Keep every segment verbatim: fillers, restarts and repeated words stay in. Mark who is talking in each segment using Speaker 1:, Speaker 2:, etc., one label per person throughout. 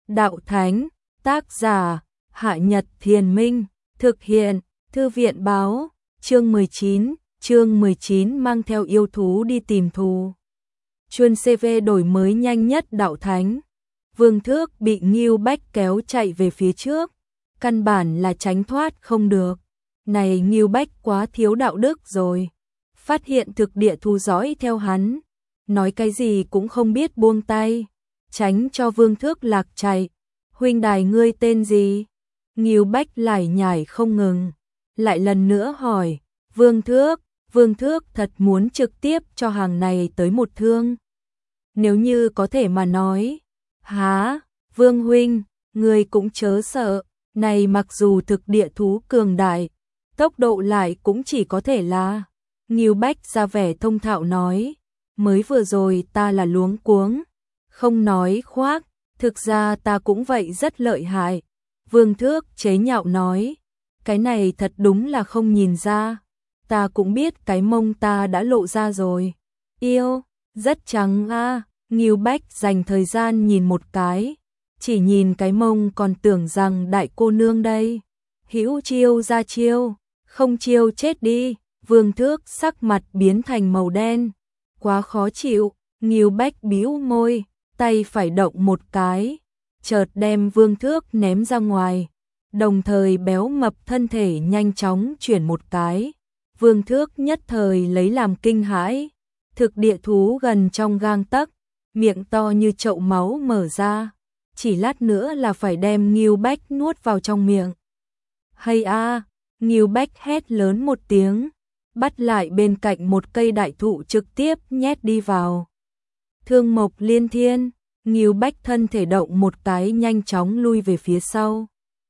Speaker 1: Đạo Thánh, tác giả, Hạ Nhật Thiền Minh, thực hiện, Thư viện báo, chương mười chín, chương mười chín mang theo yêu thú đi tìm thù. Chuân xê vê đổi mới nhanh nhất Đạo Thánh. Vương Thước bị Ngưu Bách kéo chạy về phía trước, căn bản là tránh thoát không được. Này Ngưu Bách quá thiếu đạo đức rồi. Phát hiện thực địa thú dõi theo hắn, nói cái gì cũng không biết buông tay, tránh cho Vương Thước lạc chạy. Huynh đài ngươi tên gì? Ngưu Bách lải nhải không ngừng, lại lần nữa hỏi. Vương Thước, Vương Thước thật muốn trực tiếp cho hàng này tới một thương. Nếu như có thể mà nói. Há, Vương huynh, ngươi cũng chớ sợ, này mặc dù thực địa thú cường đại, tốc độ lại cũng chỉ có thể là. Ngưu Bách ra vẻ thông thạo nói, mới vừa rồi ta là luống cuống, không nói khoác, thực ra ta cũng vậy rất lợi hại. Vương Thước chế nhạo nói, cái này thật đúng là không nhìn ra, ta cũng biết cái mông ta đã lộ ra rồi. Yêu, rất trắng a. À. Ngưu Bách dành thời gian nhìn một cái, chỉ nhìn cái mông còn tưởng rằng đại cô nương đây. Hữu chiêu ra chiêu, không chiêu chết đi. Vương Thước sắc mặt biến thành màu đen, quá khó chịu. Ngưu Bách bĩu môi, tay phải động một cái, chợt đem Vương Thước ném ra ngoài, đồng thời béo mập thân thể nhanh chóng chuyển một cái. Vương Thước nhất thời lấy làm kinh hãi, thực địa thú gần trong gang tấc, miệng to như chậu máu mở ra, chỉ lát nữa là phải đem Ngưu Bách nuốt vào trong miệng. Hay a, Ngưu Bách hét lớn một tiếng, bắt lại bên cạnh một cây đại thụ trực tiếp nhét đi vào. Thương mộc liên thiên, Ngưu Bách thân thể động một cái nhanh chóng lui về phía sau.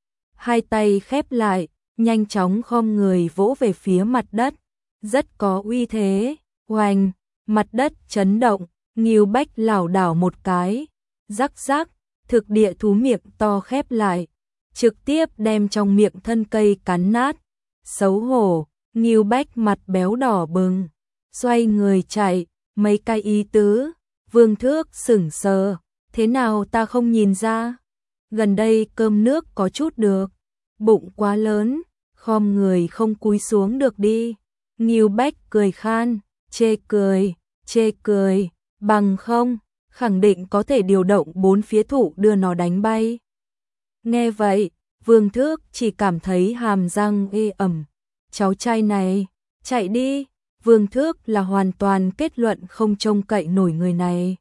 Speaker 1: Hai tay khép lại, nhanh chóng khom người vỗ về phía mặt đất, rất có uy thế. Oanh, mặt đất chấn động, Ngưu Bách lảo đảo một cái, rắc rắc, thực địa thú miệng to khép lại, trực tiếp đem trong miệng thân cây cắn nát. Xấu hổ, Ngưu Bách mặt béo đỏ bừng, xoay người chạy, mấy cái ý tứ. Vương Thước sững sờ, thế nào ta không nhìn ra? Gần đây cơm nước có chút được, bụng quá lớn, khom người không cúi xuống được đi. Ngưu Bách cười khan, chê cười, chê cười, bằng không, khẳng định có thể điều động bốn phía thủ đưa nó đánh bay. Nghe vậy, Vương Thước chỉ cảm thấy hàm răng ê ẩm. Cháu trai này, chạy đi. Vương Thước là hoàn toàn kết luận không trông cậy nổi người này.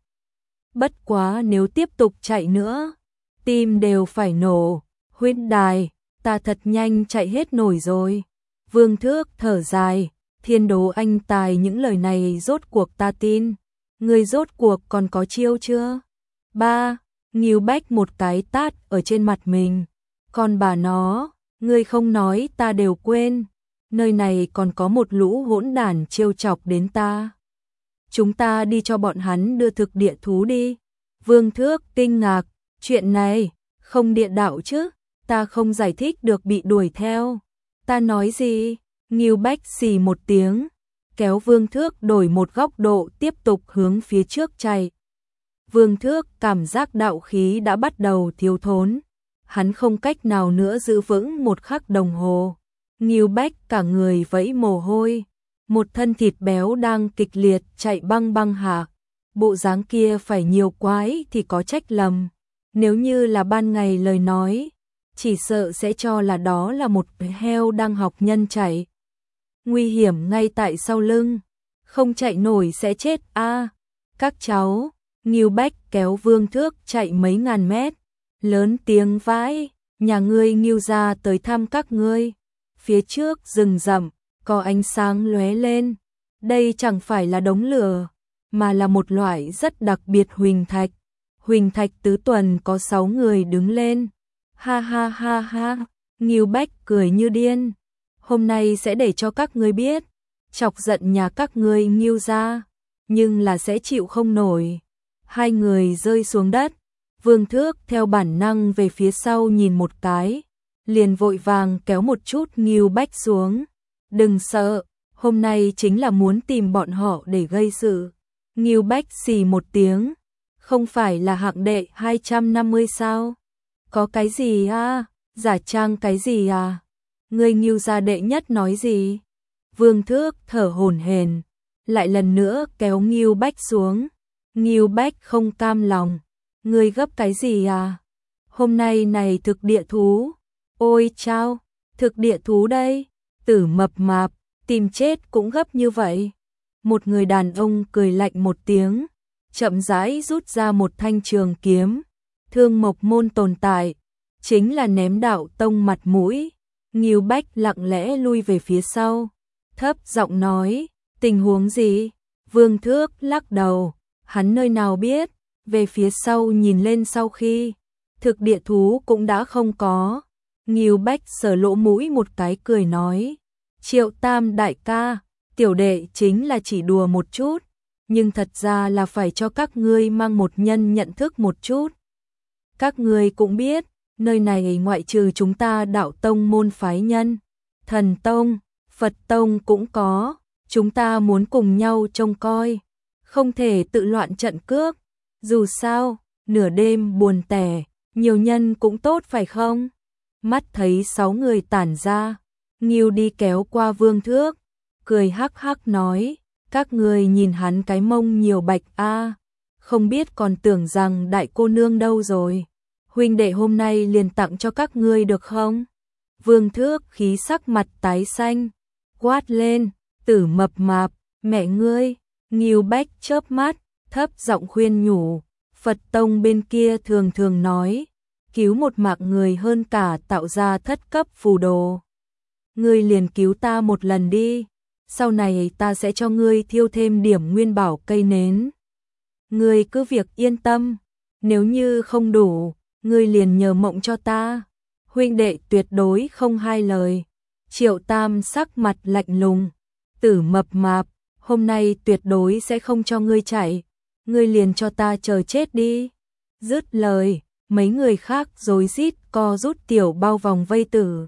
Speaker 1: Bất quá nếu tiếp tục chạy nữa, tim đều phải nổ. Huynh đài, ta thật nhanh chạy hết nổi rồi. Vương Thước thở dài, thiên đố anh tài những lời này rốt cuộc ta tin. Người rốt cuộc còn có chiêu chưa? Ba, Ngưu Bách một cái tát ở trên mặt mình. Còn bà nó, ngươi không nói ta đều quên. Nơi này còn có một lũ hỗn đản trêu chọc đến ta. Chúng ta đi cho bọn hắn đưa thực địa thú đi. Vương Thước kinh ngạc, chuyện này, không địa đạo chứ, ta không giải thích được bị đuổi theo. Ta nói gì? Ngưu Bách xì một tiếng, kéo Vương Thước đổi một góc độ tiếp tục hướng phía trước chạy. Vương Thước cảm giác đạo khí đã bắt đầu thiếu thốn, hắn không cách nào nữa giữ vững một khắc đồng hồ. Ngưu Bách cả người vẫy mồ hôi, một thân thịt béo đang kịch liệt chạy băng băng hạ. Bộ dáng kia phải nhiều quái thì có trách lầm. Nếu như là ban ngày lời nói, chỉ sợ sẽ cho là đó là một heo đang học nhân chạy. Nguy hiểm ngay tại sau lưng, không chạy nổi sẽ chết a. À, các cháu, Ngưu Bách kéo Vương Thước chạy mấy ngàn mét, lớn tiếng vãi, nhà ngươi Ngưu gia tới thăm các ngươi. Phía trước rừng rậm, có ánh sáng lóe lên. Đây chẳng phải là đống lửa, mà là một loại rất đặc biệt huỳnh thạch. Huỳnh thạch tứ tuần có sáu người đứng lên. Ha ha ha ha, Ngưu Bách cười như điên. Hôm nay sẽ để cho các ngươi biết, chọc giận nhà các ngươi Ngưu gia, nhưng là sẽ chịu không nổi. Hai người rơi xuống đất, Vương Thước theo bản năng về phía sau nhìn một cái, liền vội vàng kéo một chút Ngưu Bách xuống. Đừng sợ, hôm nay chính là muốn tìm bọn họ để gây sự. Ngưu Bách xì một tiếng, không phải là hạng đệ hai trăm năm mươi sao? Có cái gì a? Giả trang cái gì à? Người Ngưu gia đệ nhất nói gì? Vương Thước thở hổn hển, lại lần nữa kéo Ngưu Bách xuống. Ngưu Bách không cam lòng. Ngươi gấp cái gì à? Hôm nay này thực địa thú. Ôi chao, thực địa thú đây. Tử mập mạp, tìm chết cũng gấp như vậy. Một người đàn ông cười lạnh một tiếng, chậm rãi rút ra một thanh trường kiếm. Thương Mộc môn tồn tại, chính là ném Đạo tông mặt mũi. Ngưu Bách lặng lẽ lui về phía sau, thấp giọng nói, tình huống gì? Vương Thước lắc đầu, hắn nơi nào biết, về phía sau nhìn lên sau khi, thực địa thú cũng đã không có. Ngưu Bách sờ lỗ mũi một cái cười nói, Triệu Tam đại ca, tiểu đệ chính là chỉ đùa một chút, nhưng thật ra là phải cho các ngươi mang một nhân nhận thức một chút. Các ngươi cũng biết, nơi này ngoại trừ chúng ta Đạo tông môn phái nhân, Thần tông, Phật tông cũng có, chúng ta muốn cùng nhau trông coi, không thể tự loạn trận cước. Dù sao, nửa đêm buồn tẻ, nhiều nhân cũng tốt phải không? Mắt thấy sáu người tản ra, Ngưu đi kéo qua Vương Thước, cười hắc hắc nói, các người nhìn hắn cái mông nhiều bạch a, không biết còn tưởng rằng đại cô nương đâu rồi. Huynh đệ hôm nay liền tặng cho các ngươi được không? Vương Thước khí sắc mặt tái xanh, quát lên, tử mập mạp, mẹ ngươi. Ngưu Bách chớp mắt, thấp giọng khuyên nhủ, Phật tông bên kia thường thường nói, cứu một mạng người hơn cả tạo ra thất cấp phù đồ. Ngươi liền cứu ta một lần đi, sau này ta sẽ cho ngươi thiêu thêm điểm nguyên bảo cây nến. Ngươi cứ việc yên tâm, nếu như không đủ, ngươi liền nhờ mộng cho ta. Huynh đệ tuyệt đối không hai lời. Triệu Tam sắc mặt lạnh lùng, tử mập mạp, hôm nay tuyệt đối sẽ không cho ngươi chạy, ngươi liền cho ta chờ chết đi. Dứt lời, mấy người khác rối rít co rút tiểu bao vòng vây tử.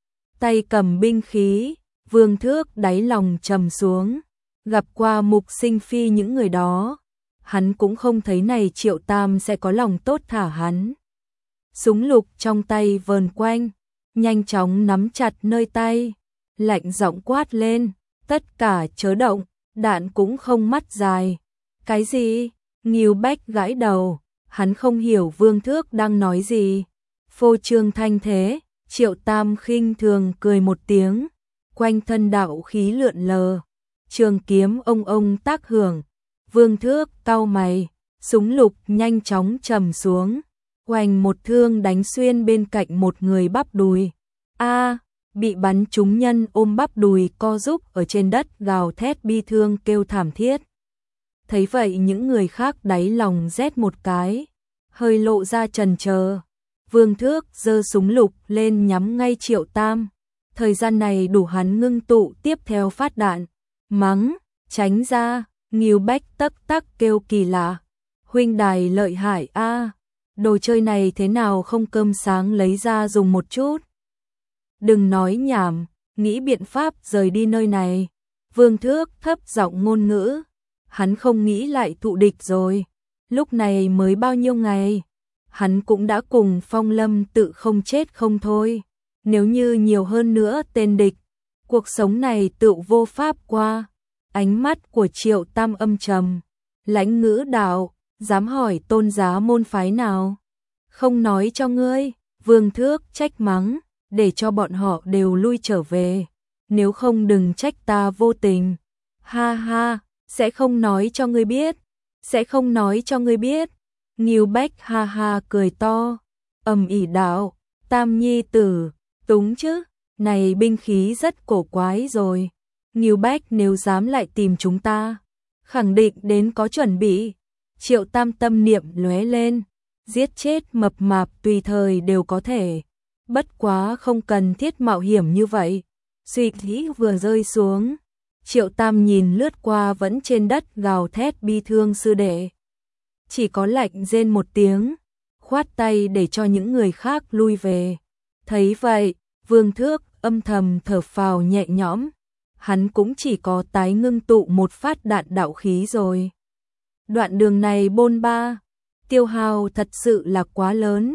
Speaker 1: Tay cầm binh khí, Vương Thước đáy lòng trầm xuống, gặp qua Mục Sinh Phi những người đó, hắn cũng không thấy này Triệu Tam sẽ có lòng tốt thả hắn. Súng lục trong tay vờn quanh, nhanh chóng nắm chặt nơi tay, lạnh giọng quát lên, tất cả chớ động, đạn cũng không mắt dài. Cái gì? Ngưu Bách gãi đầu, hắn không hiểu Vương Thước đang nói gì. Phô trương thanh thế, Triệu Tam khinh thường cười một tiếng, quanh thân đạo khí lượn lờ, trường kiếm ông ông tác hưởng. Vương Thước cau mày, súng lục nhanh chóng trầm xuống, quanh một thương đánh xuyên bên cạnh một người bắp đùi. A, bị bắn trúng nhân ôm bắp đùi co rúm ở trên đất gào thét bi thương kêu thảm thiết. Thấy vậy những người khác đáy lòng rét một cái, hơi lộ ra chần chờ. Vương Thước giơ súng lục lên nhắm ngay Triệu Tam. Thời gian này đủ hắn ngưng tụ tiếp theo phát đạn. Mắng, tránh ra, Ngưu Bách tắc tắc kêu kỳ lạ. Huynh đài lợi hại a, đồ chơi này thế nào không cơm sáng lấy ra dùng một chút. Đừng nói nhảm, nghĩ biện pháp rời đi nơi này. Vương Thước thấp giọng ngôn ngữ. Hắn không nghĩ lại thụ địch rồi. Lúc này mới bao nhiêu ngày, hắn cũng đã cùng Phong Lâm tự không chết không thôi. Nếu như nhiều hơn nữa tên địch, cuộc sống này tự vô pháp qua. Ánh mắt của Triệu Tam âm trầm, lãnh ngữ đạo, dám hỏi tôn giá môn phái nào? Không nói cho ngươi. Vương Thước trách mắng, để cho bọn họ đều lui trở về, nếu không đừng trách ta vô tình. Ha ha, sẽ không nói cho ngươi biết, sẽ không nói cho ngươi biết. Ngưu Bách ha ha cười to, ầm ĩ đạo, Tam nhi tử, túng chứ, này binh khí rất cổ quái rồi. Ngưu Bách nếu dám lại tìm chúng ta, khẳng định đến có chuẩn bị. Triệu Tam tâm niệm lóe lên, giết chết mập mạp tùy thời đều có thể, bất quá không cần thiết mạo hiểm như vậy. Suy nghĩ vừa rơi xuống, Triệu Tam nhìn lướt qua vẫn trên đất gào thét bi thương sư đệ, chỉ có lạnh rên một tiếng, khoát tay để cho những người khác lui về. Thấy vậy, Vương Thước âm thầm thở phào nhẹ nhõm, hắn cũng chỉ có tái ngưng tụ một phát đạn đạo khí rồi. Đoạn đường này bôn ba, tiêu hao thật sự là quá lớn,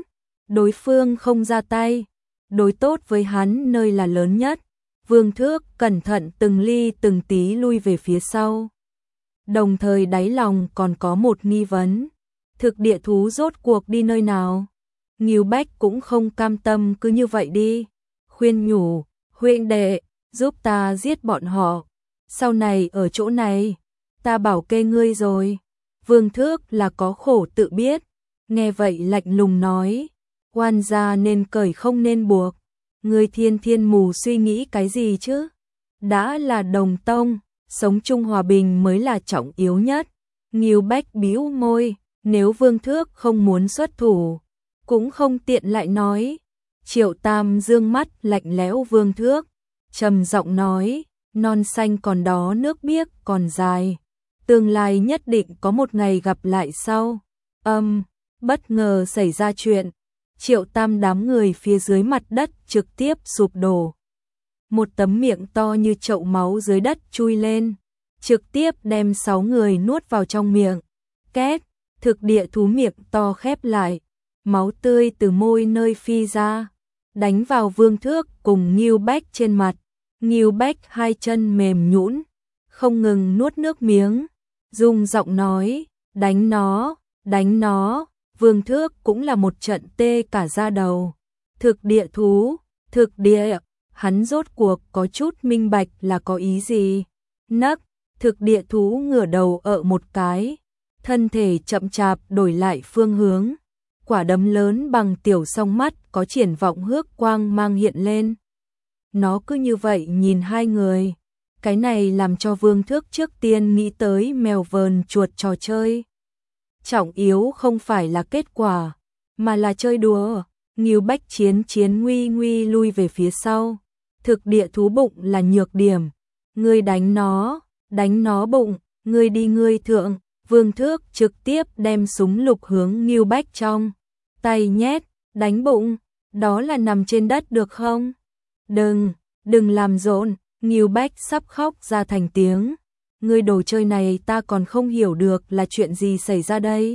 Speaker 1: đối phương không ra tay, đối tốt với hắn nơi là lớn nhất. Vương Thước cẩn thận từng ly từng tí lui về phía sau. Đồng thời đáy lòng còn có một nghi vấn. Thực địa thú rốt cuộc đi nơi nào? Ngưu Bách cũng không cam tâm cứ như vậy đi. Khuyên nhủ, huynh đệ, giúp ta giết bọn họ. Sau này ở chỗ này, ta bảo kê ngươi rồi. Vương Thước là có khổ tự biết. Nghe vậy lạnh lùng nói, oan gia nên cởi không nên buộc. Ngươi thiên thiên mù suy nghĩ cái gì chứ? Đã là đồng tông, sống chung hòa bình mới là trọng yếu nhất. Ngưu Bách bĩu môi, nếu Vương Thước không muốn xuất thủ, cũng không tiện lại nói. Triệu Tam dương mắt lạnh lẽo Vương Thước, trầm giọng nói, non xanh còn đó nước biếc còn dài, tương lai nhất định có một ngày gặp lại sau. Âm, bất ngờ xảy ra chuyện, Triệu Tam đám người phía dưới mặt đất trực tiếp sụp đổ. Một tấm miệng to như chậu máu dưới đất chui lên, trực tiếp đem sáu người nuốt vào trong miệng. Két, thực địa thú miệng to khép lại, máu tươi từ môi nơi phi ra, đánh vào Vương Thước cùng Ngưu Bách trên mặt. Ngưu Bách hai chân mềm nhũn, không ngừng nuốt nước miếng, rung giọng nói, đánh nó, đánh nó. Vương Thước cũng là một trận tê cả da đầu. Thực địa thú, thực địa, hắn rốt cuộc có chút minh bạch là có ý gì. Nấc, thực địa thú ngửa đầu ợ một cái, thân thể chậm chạp đổi lại phương hướng. Quả đấm lớn bằng tiểu song mắt có triển vọng hước quang mang hiện lên. Nó cứ như vậy nhìn hai người. Cái này làm cho Vương Thước trước tiên nghĩ tới mèo vờn chuột trò chơi. Trọng yếu không phải là kết quả, mà là chơi đùa. Ngưu Bách chiến chiến nguy nguy lui về phía sau. Thực địa thú bụng là nhược điểm. Ngươi đánh nó, đánh nó bụng, ngươi đi ngươi thượng. Vương Thước trực tiếp đem súng lục hướng Ngưu Bách trong tay nhét, đánh bụng, đó là nằm trên đất được không? Đừng, đừng làm rộn. Ngưu Bách sắp khóc ra thành tiếng. Ngươi đồ chơi này ta còn không hiểu được là chuyện gì xảy ra đây.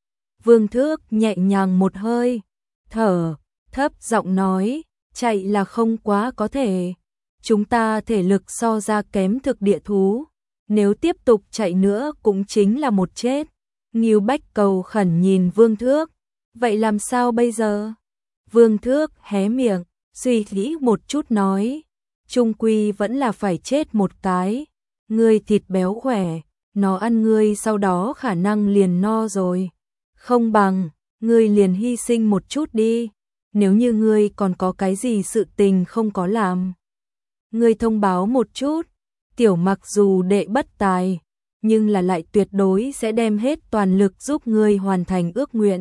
Speaker 1: Vương Thước nhẹ nhàng một hơi, thở, thấp giọng nói, chạy là không quá có thể. Chúng ta thể lực so ra kém thực địa thú. Nếu tiếp tục chạy nữa cũng chính là một chết. Ngưu Bách cầu khẩn nhìn Vương Thước. Vậy làm sao bây giờ? Vương Thước hé miệng, suy nghĩ một chút nói. Trung quy vẫn là phải chết một cái. Ngươi thịt béo khỏe, nó ăn ngươi sau đó khả năng liền no rồi. Không bằng, ngươi liền hy sinh một chút đi. Nếu như ngươi còn có cái gì sự tình không có làm, ngươi thông báo một chút. Tiểu Mặc dù đệ bất tài, nhưng là lại tuyệt đối sẽ đem hết toàn lực giúp ngươi hoàn thành ước nguyện.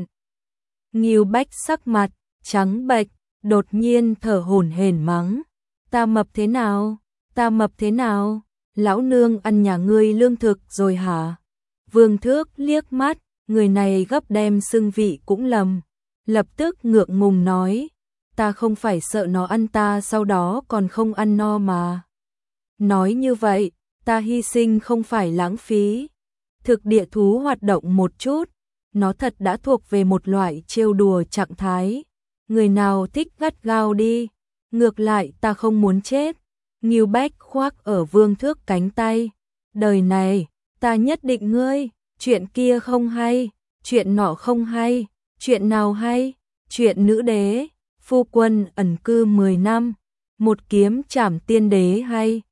Speaker 1: Ngưu Bách sắc mặt trắng bệch, đột nhiên thở hổn hển mắng. Ta mập thế nào? Ta mập thế nào? Lão nương ăn nhà ngươi lương thực rồi hả? Vương Thước liếc mắt, người này gấp đem xưng vị cũng lầm. Lập tức ngượng ngùng nói, ta không phải sợ nó ăn ta sau đó còn không ăn no mà. Nói như vậy, ta hy sinh không phải lãng phí. Thực địa thú hoạt động một chút, nó thật đã thuộc về một loại trêu đùa trạng thái. Người nào thích gắt gao đi, ngược lại ta không muốn chết. Ngưu Bách khoác ở Vương Thước cánh tay. Đời này, ta nhất định ngươi, chuyện kia không hay, chuyện nọ không hay, chuyện nào hay, chuyện nữ đế, phu quân ẩn cư mười năm, một kiếm trảm tiên đế hay.